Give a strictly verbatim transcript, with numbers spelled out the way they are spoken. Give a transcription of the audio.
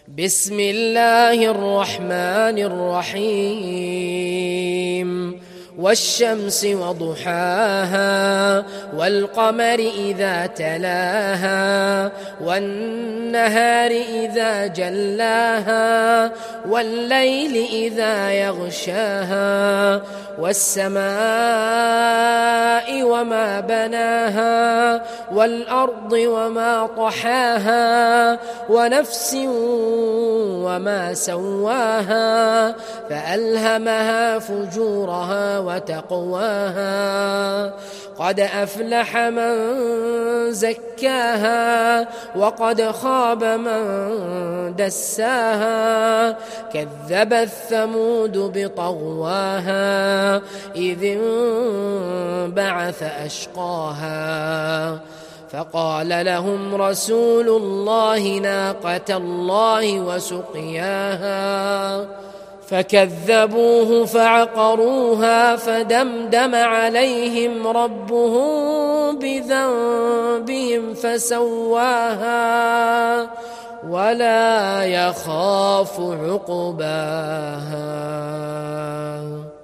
بسم الله الرحمن الرحيم والشمس وضحاها والقمر إذا تلاها والنهار إذا جلاها والليل إذا يغشاها والسماء وما بناها والأرض وما طحاها ونفس وما سواها فألهمها فجورها وتقواها قد أفلح من زكاها وقد خاب من دساها كذبت ثمود بطغواها إذ انبعث أشقاها فقال لهم رسول الله ناقة الله وسقياها فكذبوه فعقروها فدمدم عليهم ربهم بذنبهم فسواها ولا يخاف عقباها.